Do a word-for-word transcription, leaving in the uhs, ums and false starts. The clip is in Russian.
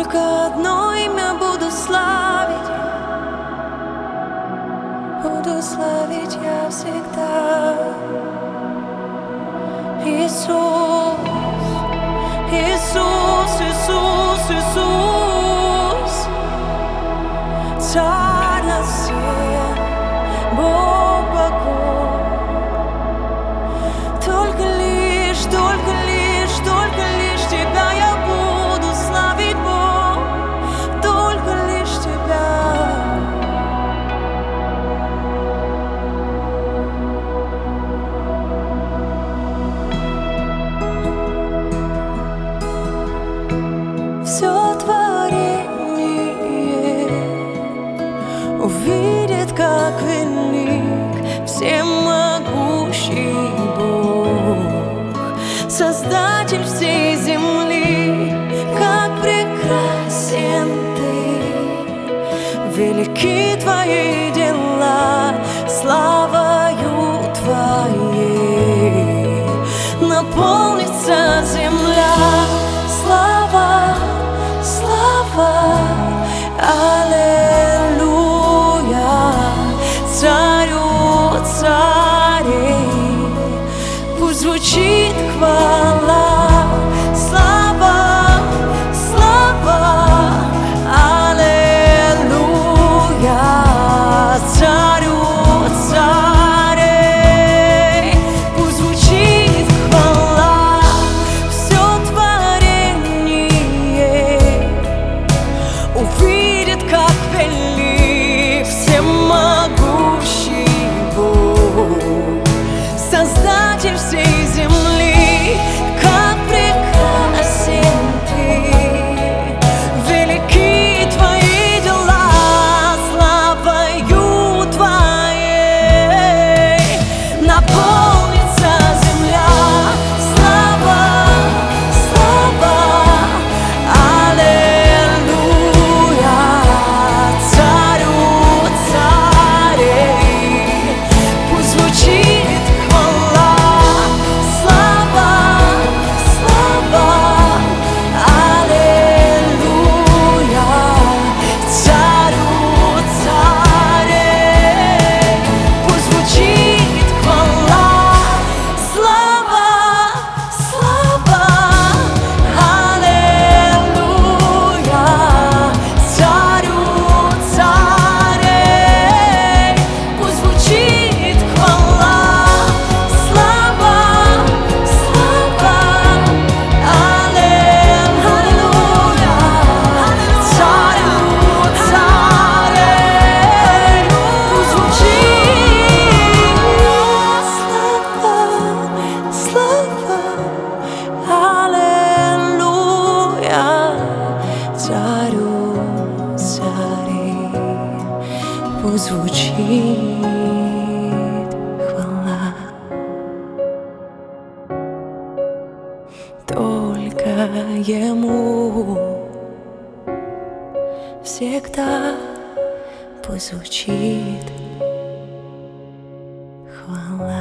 Только одно имя буду славить, буду славить я всегда. Иисус, Иисус, Иисус, Иисус, Царь над всем, Бог богов. Только лишь, только лишь, только лишь Тебя я буду славить, Бог, только лишь Тебя. Все творение увидит, как велик всемогущий Бог, Создатель всей земли. Как прекрасен Ты, велики Твои дела, славою Твоей наполнится земля. Слава, слава, аллилуйя, Царю царей, пусть звучит хвала. Слава, слава, аллилуйя, Царю царей, пусть звучит хвала. Все творение увидит, как велик всемогущий Бог, Создатель всей земли. Как прекрасен Ты, велики Твои дела, славою Твоей наполнится земля. Слава, слава, аллилуйя, Царю царей, пусть звучит хвала. Слава, слава, аллилуйя, Царю царей, пусть звучит хвала. Слава, слава, аллилуйя, Царю царей, пусть звучит хвала. Слава, слава, аллилуйя, Царю царей, пусть звучит. Слава, слава, аллилуйя, Царю царей, пусть звучит хвала. Только Ему всегда пусть звучит хвала.